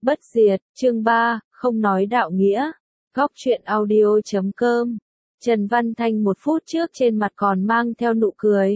Bất diệt, chương 3, không nói đạo nghĩa. Góc truyện audio.com. Trần Văn Thanh 1 phút trước trên mặt còn mang theo nụ cười.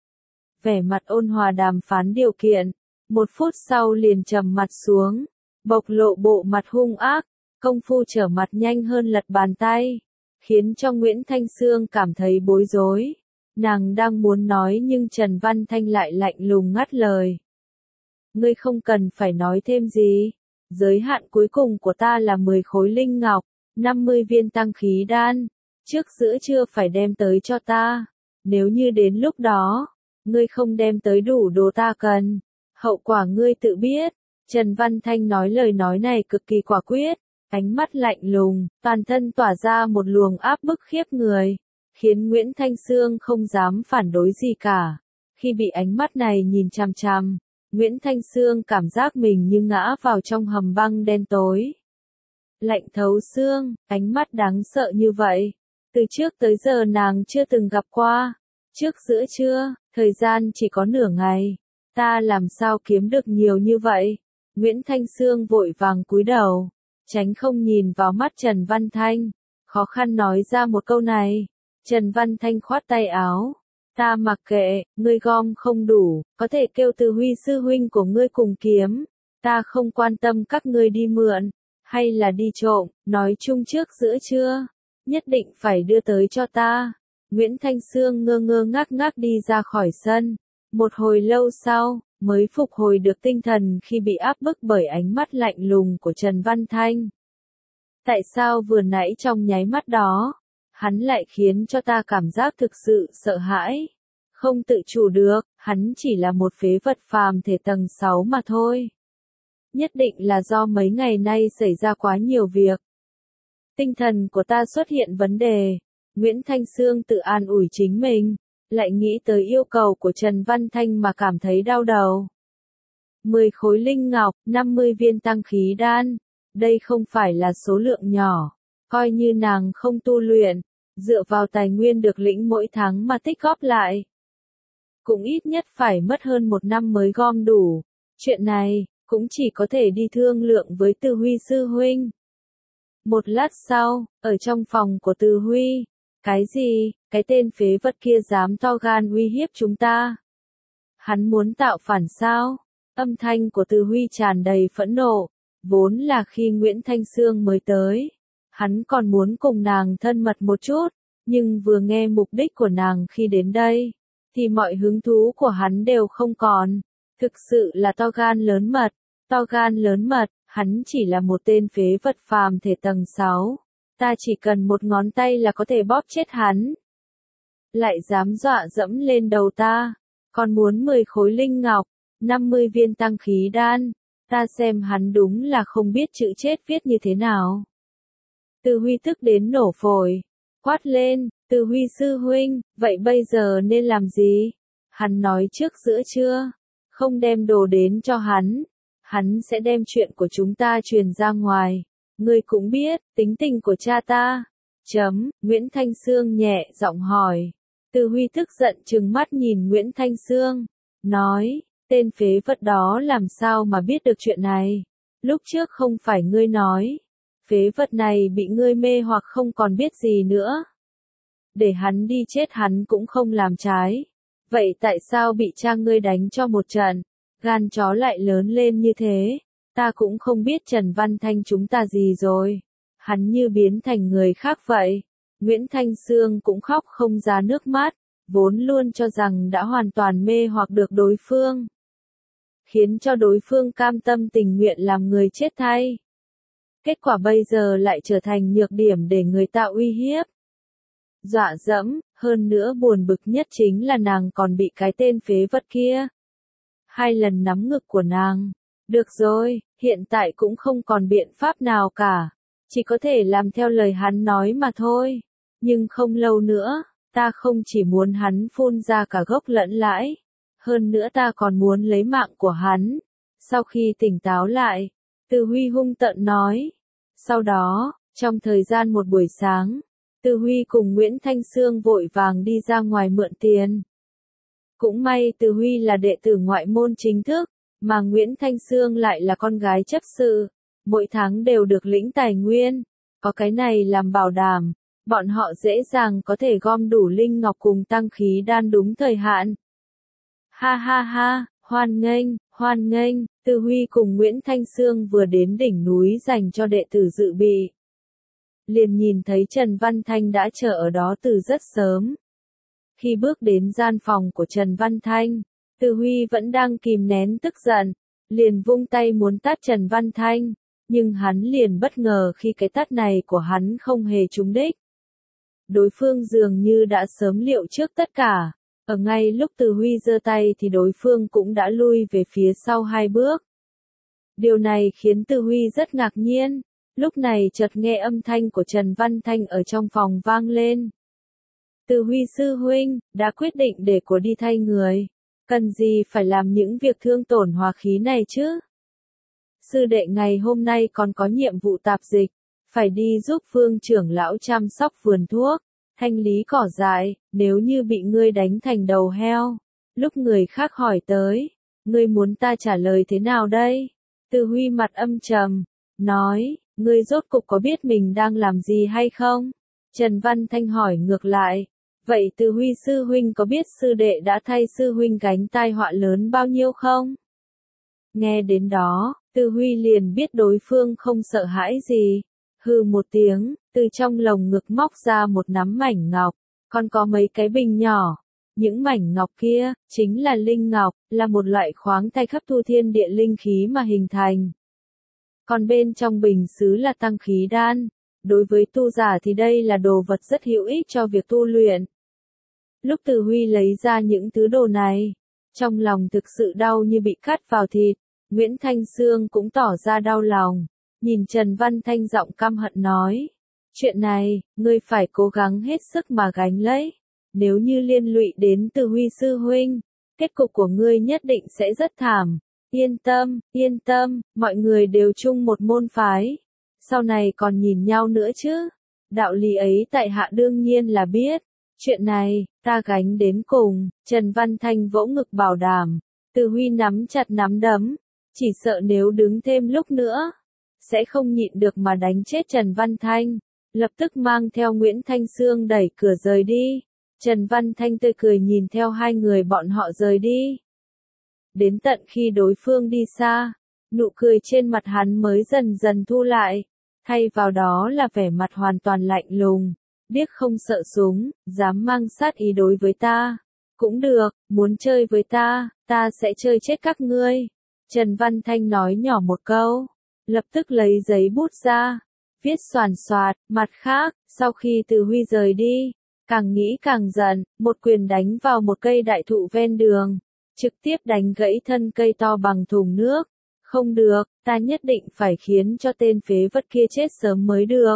Vẻ mặt ôn hòa đàm phán điều kiện, 1 phút sau liền trầm mặt xuống, bộc lộ bộ mặt hung ác, công phu trở mặt nhanh hơn lật bàn tay, khiến cho Nguyễn Thanh Sương cảm thấy bối rối. Nàng đang muốn nói nhưng Trần Văn Thanh lại lạnh lùng ngắt lời. Ngươi không cần phải nói thêm gì. Giới hạn cuối cùng của ta là 10 khối linh ngọc, 50 viên tăng khí đan. Trước giữa trưa phải đem tới cho ta. Nếu như đến lúc đó, ngươi không đem tới đủ đồ ta cần, hậu quả ngươi tự biết. Trần Văn Thanh nói lời nói này cực kỳ quả quyết, ánh mắt lạnh lùng, toàn thân tỏa ra một luồng áp bức khiếp người, khiến Nguyễn Thanh Sương không dám phản đối gì cả. Khi bị ánh mắt này nhìn chằm chằm, Nguyễn Thanh Sương cảm giác mình như ngã vào trong hầm băng đen tối. Lạnh thấu xương, ánh mắt đáng sợ như vậy. Từ trước tới giờ nàng chưa từng gặp qua. Trước giữa trưa, thời gian chỉ có nửa ngày. Ta làm sao kiếm được nhiều như vậy? Nguyễn Thanh Sương vội vàng cúi đầu, tránh không nhìn vào mắt Trần Văn Thanh. Khó khăn nói ra một câu này. Trần Văn Thanh khoát tay áo. Ta mặc kệ, ngươi gom không đủ, có thể kêu Từ Huy sư huynh của ngươi cùng kiếm. Ta không quan tâm các ngươi đi mượn, hay là đi trộm, nói chung trước giữa trưa, nhất định phải đưa tới cho ta. Nguyễn Thanh Sương ngơ ngơ ngác ngác đi ra khỏi sân. Một hồi lâu sau, mới phục hồi được tinh thần khi bị áp bức bởi ánh mắt lạnh lùng của Trần Văn Thanh. Tại sao vừa nãy trong nháy mắt đó, hắn lại khiến cho ta cảm giác thực sự sợ hãi, không tự chủ được, hắn chỉ là một phế vật phàm thể tầng 6 mà thôi. Nhất định là do mấy ngày nay xảy ra quá nhiều việc. Tinh thần của ta xuất hiện vấn đề. Nguyễn Thanh Sương tự an ủi chính mình, lại nghĩ tới yêu cầu của Trần Văn Thanh mà cảm thấy đau đầu. 10 khối linh ngọc, 50 viên tăng khí đan, đây không phải là số lượng nhỏ. Coi như nàng không tu luyện, dựa vào tài nguyên được lĩnh mỗi tháng mà tích góp lại, cũng ít nhất phải mất hơn 1 năm mới gom đủ. Chuyện này, cũng chỉ có thể đi thương lượng với Từ Huy sư huynh. Một lát sau, ở trong phòng của Từ Huy, cái gì, cái tên phế vật kia dám to gan uy hiếp chúng ta? Hắn muốn tạo phản sao? Âm thanh của Từ Huy tràn đầy phẫn nộ, vốn là khi Nguyễn Thanh Sương mới tới. Hắn còn muốn cùng nàng thân mật một chút, nhưng vừa nghe mục đích của nàng khi đến đây, thì mọi hứng thú của hắn đều không còn. Thực sự là to gan lớn mật, hắn chỉ là một tên phế vật phàm thể tầng 6. Ta chỉ cần một ngón tay là có thể bóp chết hắn. Lại dám dọa dẫm lên đầu ta, còn muốn 10 khối linh ngọc, 50 viên tăng khí đan, ta xem hắn đúng là không biết chữ chết viết như thế nào. Từ Huy tức đến nổ phổi, quát lên, Từ Huy sư huynh, vậy bây giờ nên làm gì? Hắn nói trước giữa trưa, không đem đồ đến cho hắn sẽ đem chuyện của chúng ta truyền ra ngoài. Ngươi cũng biết, tính tình của cha ta. Nguyễn Thanh Sương nhẹ giọng hỏi. Từ Huy tức giận trừng mắt nhìn Nguyễn Thanh Sương, nói, tên phế vật đó làm sao mà biết được chuyện này? Lúc trước không phải ngươi nói, phế vật này bị ngươi mê hoặc không còn biết gì nữa. Để hắn đi chết hắn cũng không làm trái. Vậy tại sao bị cha ngươi đánh cho một trận, gan chó lại lớn lên như thế? Ta cũng không biết Trần Văn Thanh chúng ta gì rồi. Hắn như biến thành người khác vậy. Nguyễn Thanh Sương cũng khóc không ra nước mắt, vốn luôn cho rằng đã hoàn toàn mê hoặc được đối phương, khiến cho đối phương cam tâm tình nguyện làm người chết thay. Kết quả bây giờ lại trở thành nhược điểm để người ta uy hiếp, dọa dẫm, hơn nữa buồn bực nhất chính là nàng còn bị cái tên phế vật kia 2 lần nắm ngực của nàng. Được rồi, hiện tại cũng không còn biện pháp nào cả, chỉ có thể làm theo lời hắn nói mà thôi. Nhưng không lâu nữa, ta không chỉ muốn hắn phun ra cả gốc lẫn lãi, hơn nữa ta còn muốn lấy mạng của hắn. Sau khi tỉnh táo lại, Từ Huy hung tợn nói. Sau đó, trong thời gian một buổi sáng, Từ Huy cùng Nguyễn Thanh Sương vội vàng đi ra ngoài mượn tiền. Cũng may Từ Huy là đệ tử ngoại môn chính thức, mà Nguyễn Thanh Sương lại là con gái chấp sự, mỗi tháng đều được lĩnh tài nguyên, có cái này làm bảo đảm, bọn họ dễ dàng có thể gom đủ linh ngọc cùng tăng khí đan đúng thời hạn. Ha ha ha, hoan nghênh, Tư Huy cùng Nguyễn Thanh Sương vừa đến đỉnh núi dành cho đệ tử dự bị. Liền nhìn thấy Trần Văn Thanh đã chờ ở đó từ rất sớm. Khi bước đến gian phòng của Trần Văn Thanh, Tư Huy vẫn đang kìm nén tức giận, liền vung tay muốn tát Trần Văn Thanh, nhưng hắn liền bất ngờ khi cái tát này của hắn không hề trúng đích. Đối phương dường như đã sớm liệu trước tất cả, ở ngay lúc Tư Huy giơ tay thì đối phương cũng đã lui về phía sau 2 bước. Điều này khiến Tư Huy rất ngạc nhiên, lúc này chợt nghe âm thanh của Trần Văn Thanh ở trong phòng vang lên. Tư Huy sư huynh, đã quyết định để của đi thay người, cần gì phải làm những việc thương tổn hòa khí này chứ? Sư đệ ngày hôm nay còn có nhiệm vụ tạp dịch, phải đi giúp Phương trưởng lão chăm sóc vườn thuốc, thanh lý cỏ dại, nếu như bị ngươi đánh thành đầu heo, lúc người khác hỏi tới, ngươi muốn ta trả lời thế nào đây? Tư Huy mặt âm trầm, nói, ngươi rốt cục có biết mình đang làm gì hay không? Trần Văn Thanh hỏi ngược lại, vậy Tư Huy sư huynh có biết sư đệ đã thay sư huynh gánh tai họa lớn bao nhiêu không? Nghe đến đó, Tư Huy liền biết đối phương không sợ hãi gì. Hừ một tiếng, từ trong lồng ngực móc ra một nắm mảnh ngọc, còn có mấy cái bình nhỏ. Những mảnh ngọc kia, chính là linh ngọc, là một loại khoáng thạch hấp thu thiên địa linh khí mà hình thành. Còn bên trong bình sứ là tăng khí đan. Đối với tu giả thì đây là đồ vật rất hữu ích cho việc tu luyện. Lúc Từ Huy lấy ra những thứ đồ này, trong lòng thực sự đau như bị cắt vào thịt. Nguyễn Thanh Sương cũng tỏ ra đau lòng, nhìn Trần Văn Thanh giọng căm hận nói, chuyện này, ngươi phải cố gắng hết sức mà gánh lấy, nếu như liên lụy đến Từ Huy sư huynh, kết cục của ngươi nhất định sẽ rất thảm. Yên tâm, mọi người đều chung một môn phái, sau này còn nhìn nhau nữa chứ, đạo lý ấy tại hạ đương nhiên là biết, chuyện này, ta gánh đến cùng. Trần Văn Thanh vỗ ngực bảo đảm, Từ Huy nắm chặt nắm đấm, chỉ sợ nếu đứng thêm lúc nữa, sẽ không nhịn được mà đánh chết Trần Văn Thanh, lập tức mang theo Nguyễn Thanh Sương đẩy cửa rời đi. Trần Văn Thanh tươi cười nhìn theo hai người bọn họ rời đi. Đến tận khi đối phương đi xa, nụ cười trên mặt hắn mới dần dần thu lại, thay vào đó là vẻ mặt hoàn toàn lạnh lùng, điếc không sợ súng, dám mang sát ý đối với ta. Cũng được, muốn chơi với ta sẽ chơi chết các ngươi. Trần Văn Thanh nói nhỏ một câu, lập tức lấy giấy bút ra, viết xoàn xoạt. Mặt khác, sau khi Từ Huy rời đi, càng nghĩ càng giận, một quyền đánh vào một cây đại thụ ven đường, trực tiếp đánh gãy thân cây to bằng thùng nước. Không được, ta nhất định phải khiến cho tên phế vật kia chết sớm mới được.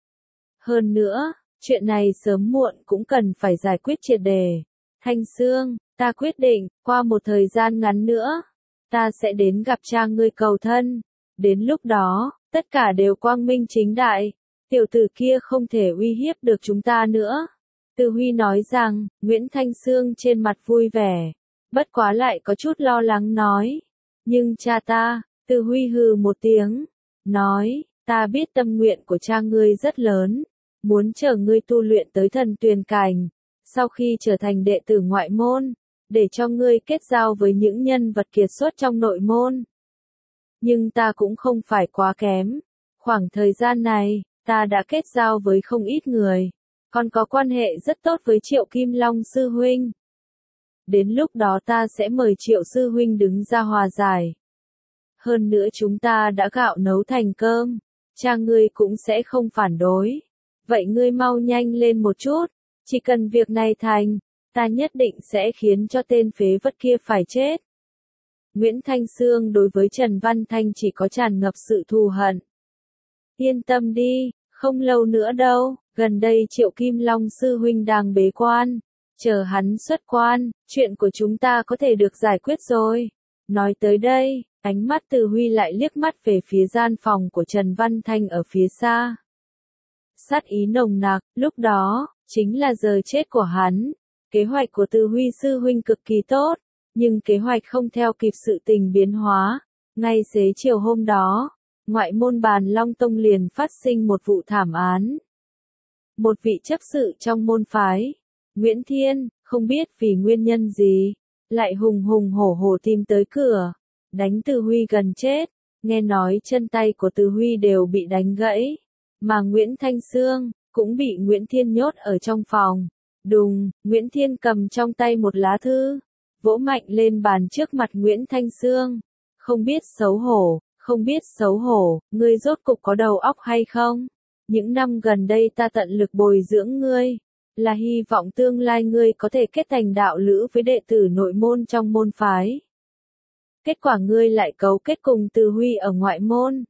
Hơn nữa, chuyện này sớm muộn cũng cần phải giải quyết triệt để. Thanh Sương, ta quyết định, qua một thời gian ngắn nữa, ta sẽ đến gặp cha ngươi cầu thân. Đến lúc đó, tất cả đều quang minh chính đại, tiểu tử kia không thể uy hiếp được chúng ta nữa. Từ Huy nói rằng, Nguyễn Thanh Sương trên mặt vui vẻ, bất quá lại có chút lo lắng nói. Nhưng cha ta, Từ Huy hừ một tiếng, nói, ta biết tâm nguyện của cha ngươi rất lớn, muốn chờ ngươi tu luyện tới thần tuyền cảnh, sau khi trở thành đệ tử ngoại môn, để cho ngươi kết giao với những nhân vật kiệt xuất trong nội môn. Nhưng ta cũng không phải quá kém, khoảng thời gian này, ta đã kết giao với không ít người, còn có quan hệ rất tốt với Triệu Kim Long sư huynh. Đến lúc đó ta sẽ mời Triệu sư huynh đứng ra hòa giải. Hơn nữa chúng ta đã gạo nấu thành cơm, cha ngươi cũng sẽ không phản đối. Vậy ngươi mau nhanh lên một chút, chỉ cần việc này thành, ta nhất định sẽ khiến cho tên phế vật kia phải chết. Nguyễn Thanh Sương đối với Trần Văn Thanh chỉ có tràn ngập sự thù hận. Yên tâm đi, không lâu nữa đâu, gần đây Triệu Kim Long sư huynh đang bế quan, chờ hắn xuất quan, chuyện của chúng ta có thể được giải quyết rồi. Nói tới đây, ánh mắt Từ Huy lại liếc mắt về phía gian phòng của Trần Văn Thanh ở phía xa. Sát ý nồng nặc, lúc đó, chính là giờ chết của hắn. Kế hoạch của Từ Huy sư huynh cực kỳ tốt, nhưng kế hoạch không theo kịp sự tình biến hóa. Ngay xế chiều hôm đó, ngoại môn Bàn Long Tông liền phát sinh một vụ thảm án. Một vị chấp sự trong môn phái, Nguyễn Thiên, không biết vì nguyên nhân gì, lại hùng hùng hổ hổ tìm tới cửa, đánh Từ Huy gần chết, nghe nói chân tay của Từ Huy đều bị đánh gãy, mà Nguyễn Thanh Xương cũng bị Nguyễn Thiên nhốt ở trong phòng. Đùng, Nguyễn Thiên cầm trong tay một lá thư, vỗ mạnh lên bàn trước mặt Nguyễn Thanh Xương. Không biết xấu hổ, không biết xấu hổ, ngươi rốt cục có đầu óc hay không? Những năm gần đây ta tận lực bồi dưỡng ngươi, là hy vọng tương lai ngươi có thể kết thành đạo lữ với đệ tử nội môn trong môn phái. Kết quả ngươi lại cấu kết cùng Từ Huy ở ngoại môn.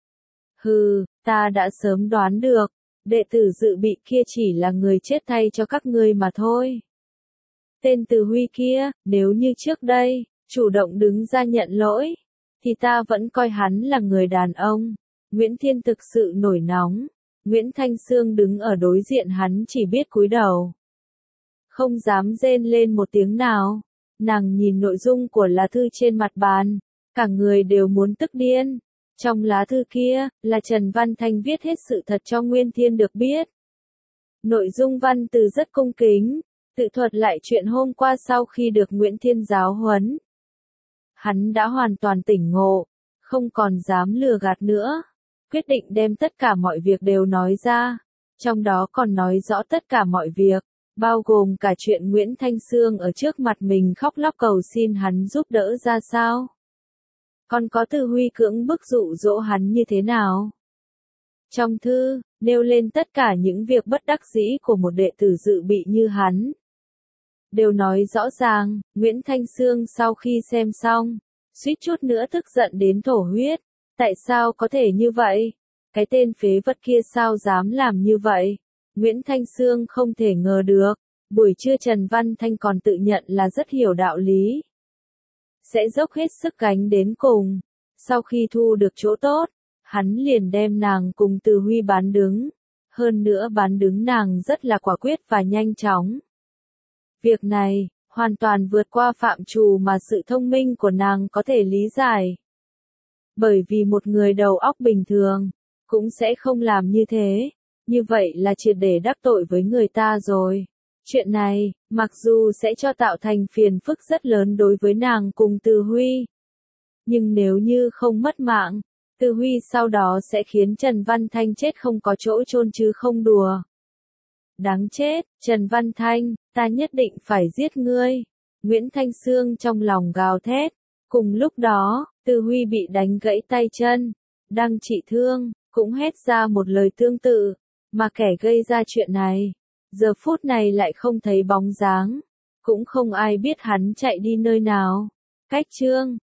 Hừ, ta đã sớm đoán được, đệ tử dự bị kia chỉ là người chết thay cho các ngươi mà thôi. Tên Từ Huy kia, nếu như trước đây, chủ động đứng ra nhận lỗi, thì ta vẫn coi hắn là người đàn ông. Nguyễn Thiên thực sự nổi nóng. Nguyễn Thanh Xương đứng ở đối diện hắn chỉ biết cúi đầu, không dám rên lên một tiếng nào. Nàng nhìn nội dung của lá thư trên mặt bàn, cả người đều muốn tức điên. Trong lá thư kia, là Trần Văn Thanh viết hết sự thật cho Nguyễn Thiên được biết. Nội dung văn từ rất cung kính, tự thuật lại chuyện hôm qua sau khi được Nguyễn Thiên giáo huấn. Hắn đã hoàn toàn tỉnh ngộ, không còn dám lừa gạt nữa, quyết định đem tất cả mọi việc đều nói ra, trong đó còn nói rõ tất cả mọi việc, bao gồm cả chuyện Nguyễn Thanh Xương ở trước mặt mình khóc lóc cầu xin hắn giúp đỡ ra sao. Còn có Từ Huy cưỡng bức dụ dỗ hắn như thế nào. Trong thư, nêu lên tất cả những việc bất đắc dĩ của một đệ tử dự bị như hắn. Đều nói rõ ràng, Nguyễn Thanh Xương sau khi xem xong, suýt chút nữa tức giận đến thổ huyết. Tại sao có thể như vậy? Cái tên phế vật kia sao dám làm như vậy? Nguyễn Thanh Xương không thể ngờ được. Buổi trưa Trần Văn Thanh còn tự nhận là rất hiểu đạo lý, sẽ dốc hết sức gánh đến cùng. Sau khi thu được chỗ tốt, hắn liền đem nàng cùng Từ Huy bán đứng. Hơn nữa bán đứng nàng rất là quả quyết và nhanh chóng. Việc này, hoàn toàn vượt qua phạm trù mà sự thông minh của nàng có thể lý giải. Bởi vì một người đầu óc bình thường, cũng sẽ không làm như thế. Như vậy là triệt để đắc tội với người ta rồi. Chuyện này, mặc dù sẽ cho tạo thành phiền phức rất lớn đối với nàng cùng Từ Huy. Nhưng nếu như không mất mạng, Từ Huy sau đó sẽ khiến Trần Văn Thanh chết không có chỗ chôn chứ không đùa. Đáng chết, Trần Văn Thanh, ta nhất định phải giết ngươi. Nguyễn Thanh Xương trong lòng gào thét. Cùng lúc đó, Từ Huy bị đánh gãy tay chân, đang trị thương, cũng hét ra một lời tương tự, mà kẻ gây ra chuyện này, giờ phút này lại không thấy bóng dáng, cũng không ai biết hắn chạy đi nơi nào. Cách chương